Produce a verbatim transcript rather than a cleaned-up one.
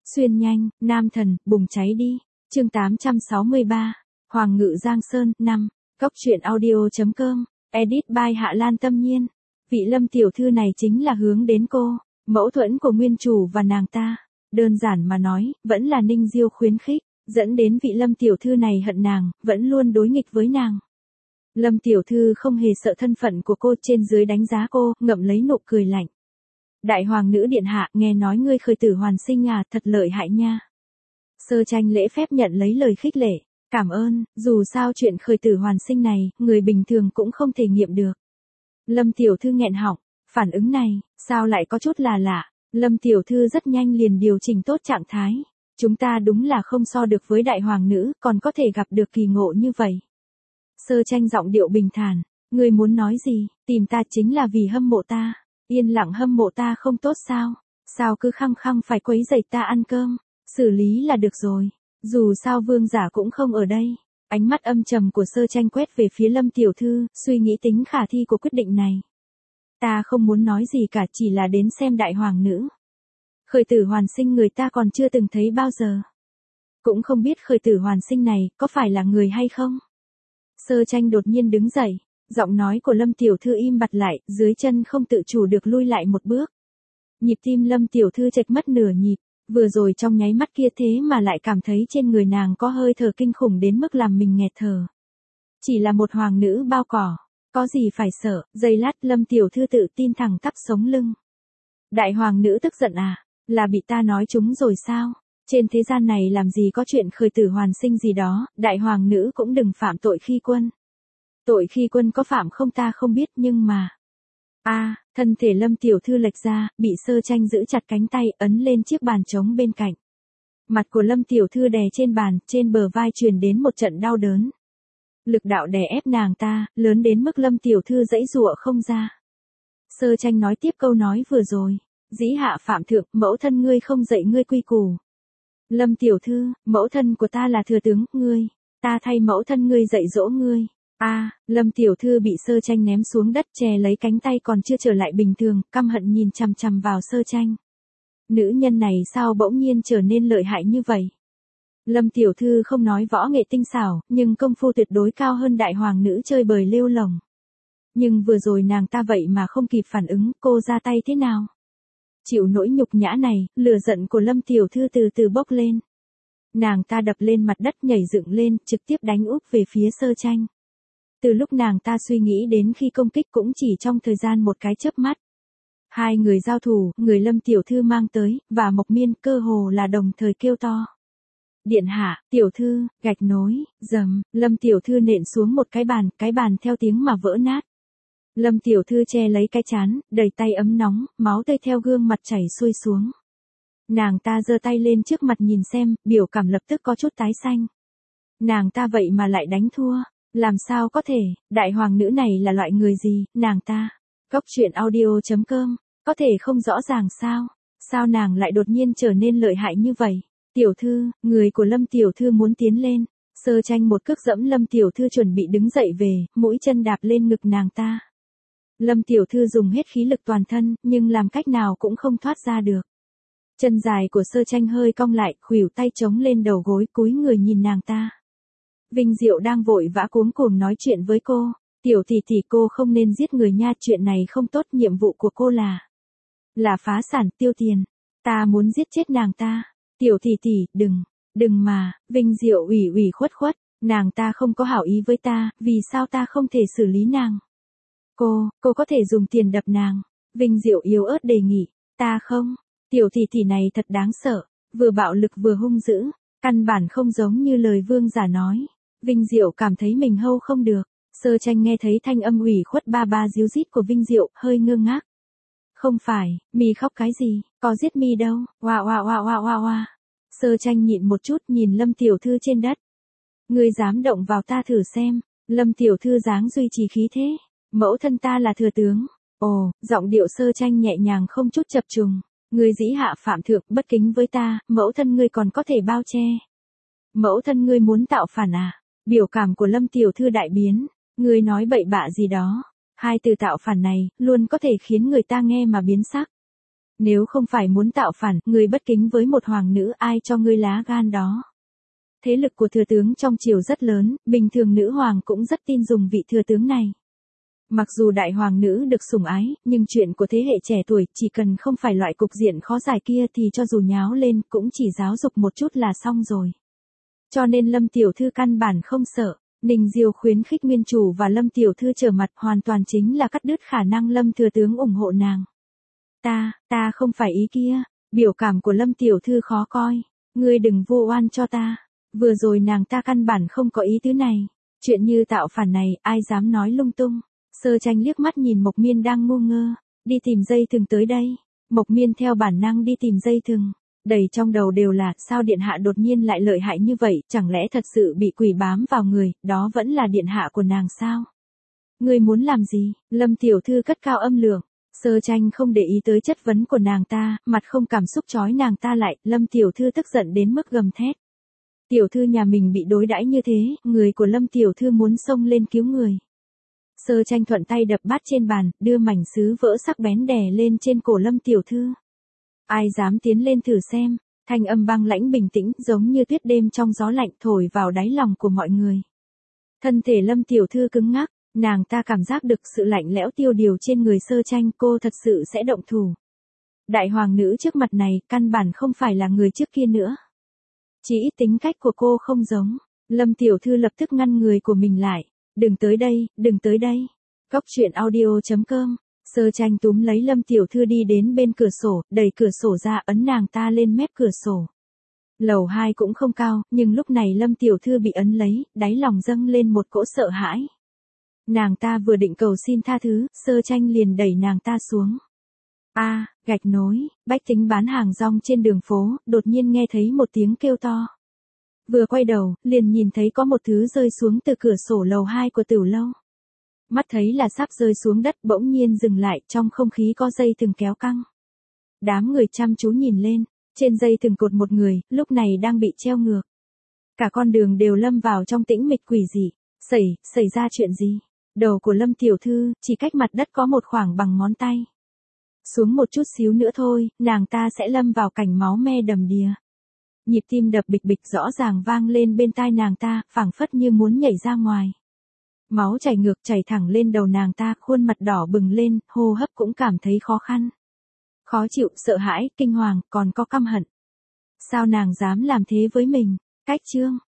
Xuyên nhanh, nam thần, bùng cháy đi. Chương tám trăm sáu mươi ba. Hoàng ngự Giang Sơn, năm. Cốc truyện audio.com. Edit by Hạ Lan Tâm Nhiên. Vị Lâm tiểu thư này chính là hướng đến cô, mẫu thuẫn của nguyên chủ và nàng ta. Đơn giản mà nói, vẫn là Ninh Diêu khuyến khích, dẫn đến vị Lâm tiểu thư này hận nàng, vẫn luôn đối nghịch với nàng. Lâm tiểu thư không hề sợ thân phận của cô, trên dưới đánh giá cô, ngậm lấy nụ cười lạnh. Đại hoàng nữ điện hạ, nghe nói ngươi khởi tử hoàn sinh à, thật lợi hại nha. Sơ Tranh lễ phép nhận lấy lời khích lệ. Cảm ơn, dù sao chuyện khởi tử hoàn sinh này, người bình thường cũng không thể nghiệm được. Lâm tiểu thư nghẹn họng, phản ứng này, sao lại có chút là lạ. Lâm tiểu thư rất nhanh liền điều chỉnh tốt trạng thái. Chúng ta đúng là không so được với đại hoàng nữ, còn có thể gặp được kỳ ngộ như vậy. Sơ Tranh giọng điệu bình thản, ngươi muốn nói gì, tìm ta chính là vì hâm mộ ta. Yên lặng hâm mộ ta không tốt sao? Sao cứ khăng khăng phải quấy rầy ta ăn cơm? Xử lý là được rồi. Dù sao vương giả cũng không ở đây. Ánh mắt âm trầm của Sơ Tranh quét về phía Lâm tiểu thư, suy nghĩ tính khả thi của quyết định này. Ta không muốn nói gì cả, chỉ là đến xem đại hoàng nữ. Khởi tử hoàn sinh người ta còn chưa từng thấy bao giờ. Cũng không biết khởi tử hoàn sinh này có phải là người hay không? Sơ Tranh đột nhiên đứng dậy. Giọng nói của Lâm tiểu thư im bặt lại, dưới chân không tự chủ được lui lại một bước. Nhịp tim Lâm tiểu thư chệch mất nửa nhịp, vừa rồi trong nháy mắt kia thế mà lại cảm thấy trên người nàng có hơi thở kinh khủng đến mức làm mình nghẹt thở. Chỉ là một hoàng nữ bao cỏ, có gì phải sợ, giây lát Lâm tiểu thư tự tin thẳng tắp sống lưng. Đại hoàng nữ tức giận à, là bị ta nói trúng rồi sao? Trên thế gian này làm gì có chuyện khởi tử hoàn sinh gì đó, đại hoàng nữ cũng đừng phạm tội khi quân. Tội khi quân có phạm không ta không biết nhưng mà... a à, thân thể Lâm tiểu thư lệch ra, bị Sơ Tranh giữ chặt cánh tay ấn lên chiếc bàn trống bên cạnh. Mặt của Lâm tiểu thư đè trên bàn, trên bờ vai truyền đến một trận đau đớn. Lực đạo đè ép nàng ta, lớn đến mức Lâm tiểu thư giãy giụa không ra. Sơ Tranh nói tiếp câu nói vừa rồi. Dĩ hạ phạm thượng, mẫu thân ngươi không dạy ngươi quy củ. Lâm tiểu thư, mẫu thân của ta là thừa tướng, ngươi. Ta thay mẫu thân ngươi dạy dỗ ngươi. a à, Lâm tiểu thư bị Sơ Tranh ném xuống đất, chè lấy cánh tay còn chưa trở lại bình thường, căm hận nhìn chằm chằm vào Sơ Tranh. Nữ nhân này sao bỗng nhiên trở nên lợi hại như vậy? Lâm tiểu thư không nói võ nghệ tinh xảo, nhưng công phu tuyệt đối cao hơn đại hoàng nữ chơi bời lêu lồng. Nhưng vừa rồi nàng ta vậy mà không kịp phản ứng, cô ra tay thế nào? Chịu nỗi nhục nhã này, lửa giận của Lâm tiểu thư từ từ bốc lên. Nàng ta đập lên mặt đất, nhảy dựng lên, trực tiếp đánh úp về phía Sơ Tranh. Từ lúc nàng ta suy nghĩ đến khi công kích cũng chỉ trong thời gian một cái chớp mắt. Hai người giao thủ, người Lâm tiểu thư mang tới, và Mộc Miên cơ hồ là đồng thời kêu to. Điện hạ, tiểu thư, gạch nối, dầm, Lâm tiểu thư nện xuống một cái bàn, cái bàn theo tiếng mà vỡ nát. Lâm tiểu thư che lấy cái trán, đầy tay ấm nóng, máu tươi theo gương mặt chảy xuôi xuống. Nàng ta giơ tay lên trước mặt nhìn xem, biểu cảm lập tức có chút tái xanh. Nàng ta vậy mà lại đánh thua. Làm sao có thể, đại hoàng nữ này là loại người gì, nàng ta. Cốc truyện audio.com, có thể không rõ ràng sao, sao nàng lại đột nhiên trở nên lợi hại như vậy. Tiểu thư, người của Lâm tiểu thư muốn tiến lên. Sơ Tranh một cước dẫm Lâm tiểu thư chuẩn bị đứng dậy về, mũi chân đạp lên ngực nàng ta. Lâm tiểu thư dùng hết khí lực toàn thân, nhưng làm cách nào cũng không thoát ra được. Chân dài của Sơ Tranh hơi cong lại, khuỷu tay chống lên đầu gối, cúi người nhìn nàng ta. Vinh Diệu đang vội vã cuống cuồng nói chuyện với cô. Tiểu tỷ tỷ, cô không nên giết người nha, chuyện này không tốt, nhiệm vụ của cô là là phá sản tiêu tiền. Ta muốn giết chết nàng ta. Tiểu tỷ tỷ, đừng, đừng mà. Vinh Diệu ủy ủy khuất khuất, nàng ta không có hảo ý với ta, vì sao ta không thể xử lý nàng? Cô, cô có thể dùng tiền đập nàng. Vinh Diệu yếu ớt đề nghị. Ta không. Tiểu tỷ tỷ này thật đáng sợ, vừa bạo lực vừa hung dữ, căn bản không giống như lời vương giả nói. Vinh Diệu cảm thấy mình hâu không được. Sơ Tranh nghe thấy thanh âm ủy khuất ba ba díu dít của Vinh Diệu, hơi ngơ ngác. Không phải, mi khóc cái gì, có giết mi đâu, oa oa oa oa oa oa. Sơ Tranh nhịn một chút nhìn Lâm tiểu thư trên đất. Ngươi dám động vào ta thử xem. Lâm tiểu thư dáng duy trì khí thế. Mẫu thân ta là thừa tướng. Ồ, giọng điệu Sơ Tranh nhẹ nhàng không chút chập trùng. Ngươi dĩ hạ phạm thượng, bất kính với ta, mẫu thân ngươi còn có thể bao che. Mẫu thân ngươi muốn tạo phản à? Biểu cảm của Lâm tiểu thư đại biến. Ngươi nói bậy bạ gì đó. Hai từ tạo phản này, luôn có thể khiến người ta nghe mà biến sắc. Nếu không phải muốn tạo phản, ngươi bất kính với một hoàng nữ, ai cho ngươi lá gan đó. Thế lực của thừa tướng trong triều rất lớn, bình thường nữ hoàng cũng rất tin dùng vị thừa tướng này. Mặc dù đại hoàng nữ được sủng ái, nhưng chuyện của thế hệ trẻ tuổi chỉ cần không phải loại cục diện khó giải kia thì cho dù nháo lên cũng chỉ giáo dục một chút là xong rồi. Cho nên Lâm tiểu thư căn bản không sợ. Ninh Diêu khuyến khích nguyên chủ và Lâm tiểu thư trở mặt hoàn toàn chính là cắt đứt khả năng Lâm thừa tướng ủng hộ nàng. Ta, ta không phải ý kia, biểu cảm của Lâm tiểu thư khó coi, ngươi đừng vu oan cho ta. Vừa rồi nàng ta căn bản không có ý tứ này, chuyện như tạo phản này ai dám nói lung tung. Sơ Tranh liếc mắt nhìn Mộc Miên đang ngu ngơ, đi tìm dây thừng tới đây. Mộc Miên theo bản năng đi tìm dây thừng, đầy trong đầu đều là sao điện hạ đột nhiên lại lợi hại như vậy, chẳng lẽ thật sự bị quỷ bám vào người, đó vẫn là điện hạ của nàng sao? Ngươi muốn làm gì? Lâm tiểu thư cất cao âm lượng. Sơ Tranh không để ý tới chất vấn của nàng ta, mặt không cảm xúc trói nàng ta lại, Lâm tiểu thư tức giận đến mức gầm thét. Tiểu thư nhà mình bị đối đãi như thế, người của Lâm tiểu thư muốn xông lên cứu người. Sơ Tranh thuận tay đập bát trên bàn, đưa mảnh sứ vỡ sắc bén đè lên trên cổ Lâm tiểu thư. Ai dám tiến lên thử xem, thanh âm băng lãnh bình tĩnh giống như tuyết đêm trong gió lạnh thổi vào đáy lòng của mọi người. Thân thể Lâm tiểu thư cứng ngắc, nàng ta cảm giác được sự lạnh lẽo tiêu điều trên người Sơ Tranh, cô thật sự sẽ động thủ. Đại hoàng nữ trước mặt này căn bản không phải là người trước kia nữa. Chỉ ít tính cách của cô không giống. Lâm tiểu thư lập tức ngăn người của mình lại. Đừng tới đây, đừng tới đây. Góc truyện audio chấm com. Sơ Tranh túm lấy Lâm tiểu thư đi đến bên cửa sổ, đẩy cửa sổ ra ấn nàng ta lên mép cửa sổ. Lầu hai cũng không cao, nhưng lúc này Lâm tiểu thư bị ấn lấy, đáy lòng dâng lên một cỗ sợ hãi. Nàng ta vừa định cầu xin tha thứ, Sơ Tranh liền đẩy nàng ta xuống. A, à, gạch nối, bách tính bán hàng rong trên đường phố, đột nhiên nghe thấy một tiếng kêu to. Vừa quay đầu, liền nhìn thấy có một thứ rơi xuống từ cửa sổ lầu hai của Tửu lâu. Mắt thấy là sắp rơi xuống đất, bỗng nhiên dừng lại, trong không khí có dây thừng kéo căng. Đám người chăm chú nhìn lên, trên dây thừng cột một người, lúc này đang bị treo ngược. Cả con đường đều lâm vào trong tĩnh mịch quỷ dị. Xảy, xảy ra chuyện gì? Đầu của Lâm tiểu thư chỉ cách mặt đất có một khoảng bằng ngón tay. Xuống một chút xíu nữa thôi, nàng ta sẽ lâm vào cảnh máu me đầm đìa. Nhịp tim đập bịch bịch rõ ràng vang lên bên tai nàng ta, phảng phất như muốn nhảy ra ngoài. Máu chảy ngược chảy thẳng lên đầu nàng ta, khuôn mặt đỏ bừng lên, hô hấp cũng cảm thấy khó khăn. Khó chịu, sợ hãi, kinh hoàng, còn có căm hận. Sao nàng dám làm thế với mình? Cách chương.